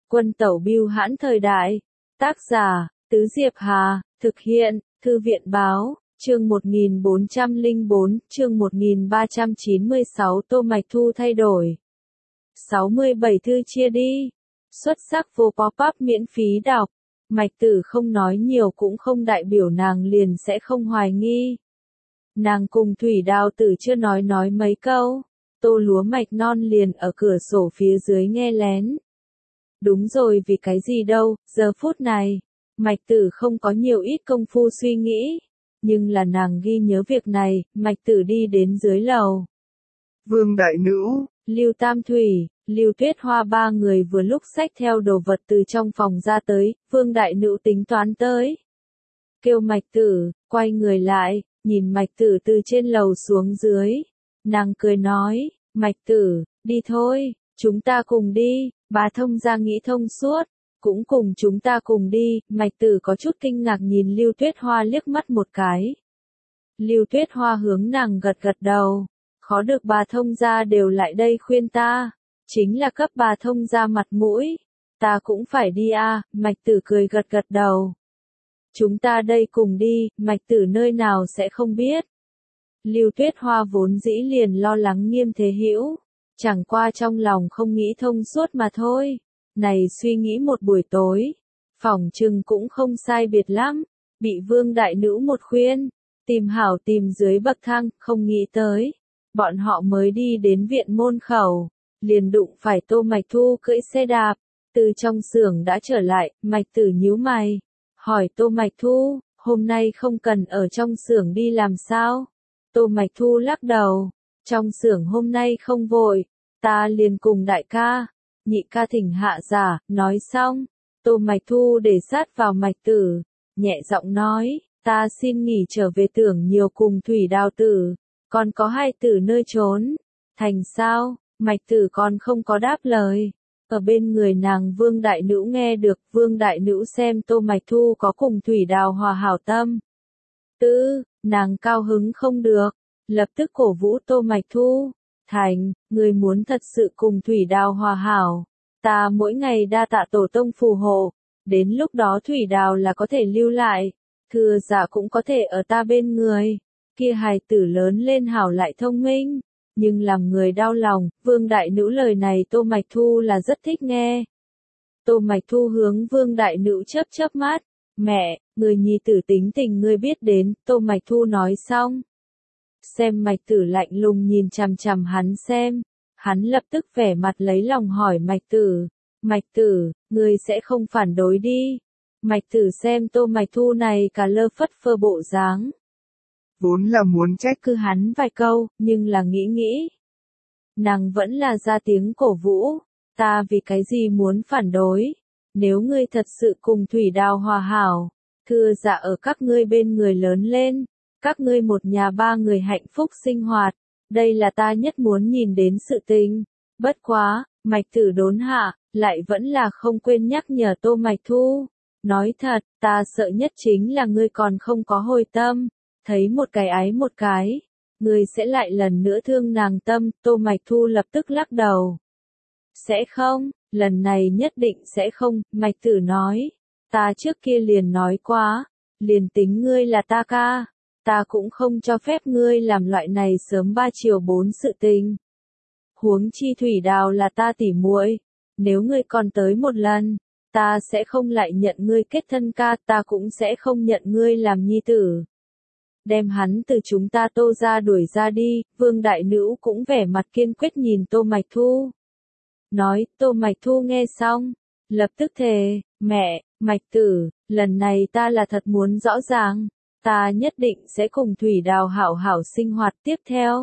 Quân tẩu bưu hãn thời đại. Tác giả, Tứ Diệp Hà, thực hiện, Thư viện báo, chương 1404, chương 1396 Tô Mạch Thu thay đổi. 67 thư chia đi. Xuất sắc vô pop-up miễn phí đọc. Mạch Tử không nói nhiều cũng không đại biểu nàng liền sẽ không hoài nghi. Nàng cùng Thủy Đào Tử chưa nói mấy câu. Tô Lúa Mạch non liền ở cửa sổ phía dưới nghe lén. Đúng rồi, vì cái gì đâu, giờ phút này, Mạch Tử không có nhiều ít công phu suy nghĩ, nhưng là nàng ghi nhớ việc này. Mạch Tử đi đến dưới lầu. Vương Đại Nữ, Lưu Tam Thủy, Lưu Tuyết Hoa ba người vừa lúc xách theo đồ vật từ trong phòng ra tới. Vương Đại Nữ tính toán tới, kêu Mạch Tử, quay người lại, nhìn Mạch Tử từ trên lầu xuống dưới. Nàng cười nói, Mạch Tử, đi thôi, chúng ta cùng đi. Bà thông gia nghĩ thông suốt, cũng cùng chúng ta cùng đi. Mạch Tử có chút kinh ngạc nhìn Lưu Tuyết Hoa liếc mắt một cái. Lưu Tuyết Hoa hướng nàng gật gật đầu. Khó được bà thông gia đều lại đây khuyên ta, chính là cấp bà thông gia mặt mũi. Ta cũng phải đi à. Mạch Tử cười gật gật đầu. Chúng ta đây cùng đi. Mạch Tử nơi nào sẽ không biết. Lưu Tuyết Hoa vốn dĩ liền lo lắng Nghiêm Thế Hữu, chẳng qua trong lòng không nghĩ thông suốt mà thôi. Này suy nghĩ một buổi tối, phỏng chừng cũng không sai biệt lắm. Bị Vương Đại Nữ một khuyên, tìm hảo tìm dưới bậc thang, không nghĩ tới. Bọn họ mới đi đến viện môn khẩu, liền đụng phải Tô Mạch Thu cưỡi xe đạp, từ trong xưởng đã trở lại. Mạch Tử nhíu mày, hỏi Tô Mạch Thu, hôm nay không cần ở trong xưởng đi làm sao? Tô Mạch Thu lắc đầu, trong xưởng hôm nay không vội, ta liền cùng đại ca, nhị ca thỉnh hạ giả. Nói xong, Tô Mạch Thu để sát vào Mạch Tử, nhẹ giọng nói, ta xin nghỉ trở về tưởng nhiều cùng Thủy Đào Tử, còn có hai tử nơi trốn. Thành sao? Mạch Tử còn không có đáp lời. Ở bên người nàng Vương Đại Nữ nghe được. Vương Đại Nữ xem Tô Mạch Thu có cùng Thủy Đào hòa hảo tâm, nàng cao hứng không được, lập tức cổ vũ Tô Mạch Thu. Thành, người muốn thật sự cùng Thủy Đào hòa hảo, ta mỗi ngày đa tạ tổ tông phù hộ, đến lúc đó Thủy Đào là có thể lưu lại, Thừa Dạ cũng có thể ở ta bên người, kia hài tử lớn lên hảo lại thông minh, nhưng làm người đau lòng. Vương Đại Nữ lời này Tô Mạch Thu là rất thích nghe. Tô Mạch Thu hướng Vương Đại Nữ chớp chớp mắt, mẹ, người nhi tử tính tình ngươi biết đến. Tô Mạch Thu nói xong, xem Mạch Tử lạnh lùng nhìn chằm chằm hắn xem, hắn lập tức vẻ mặt lấy lòng hỏi Mạch Tử, Mạch Tử, ngươi sẽ không phản đối đi? Mạch Tử xem Tô Mạch Thu này cả lơ phất phơ bộ dáng, vốn là muốn trách cứ hắn vài câu, nhưng là nghĩ, nàng vẫn là ra tiếng cổ vũ, ta vì cái gì muốn phản đối? Nếu ngươi thật sự cùng Thủy Đào hòa hảo, Thừa Dạ ở các ngươi bên người lớn lên, các ngươi một nhà ba người hạnh phúc sinh hoạt, đây là ta nhất muốn nhìn đến sự tình. Bất quá, Mạch Tử đốn hạ, lại vẫn là không quên nhắc nhở Tô Mạch Thu. Nói thật, ta sợ nhất chính là ngươi còn không có hồi tâm, thấy một cái ái một cái, ngươi sẽ lại lần nữa thương nàng tâm. Tô Mạch Thu lập tức lắc đầu. Sẽ không, lần này nhất định sẽ không. Mạch Tử nói, ta trước kia liền nói quá, liền tính ngươi là ta ca, ta cũng không cho phép ngươi làm loại này sớm 3 chiều 4 sự tình. Huống chi Thủy Đào là ta tỉ muội, nếu ngươi còn tới một lần, ta sẽ không lại nhận ngươi kết thân ca, ta cũng sẽ không nhận ngươi làm nhi tử. Đem hắn từ chúng ta Tô gia đuổi ra đi. Vương Đại Nữ cũng vẻ mặt kiên quyết nhìn Tô Mạch Thu. Nói. Tô Mạch Thu nghe xong, lập tức thề, mẹ, Mạch Tử, lần này ta là thật muốn rõ ràng, ta nhất định sẽ cùng Thủy Đào hảo hảo sinh hoạt tiếp theo.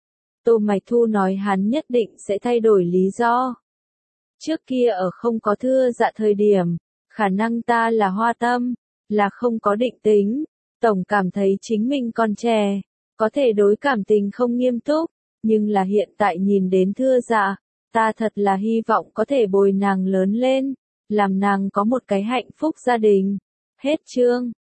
Tô Mạch Thu nói hắn nhất định sẽ thay đổi lý do. Trước kia ở không có Thưa Dạ thời điểm, khả năng ta là hoa tâm, là không có định tính, tổng cảm thấy chính mình còn trẻ, có thể đối cảm tình không nghiêm túc, nhưng là hiện tại nhìn đến Thưa Dạ, ta thật là hy vọng có thể bồi nàng lớn lên, làm nàng có một cái hạnh phúc gia đình. Hết chương.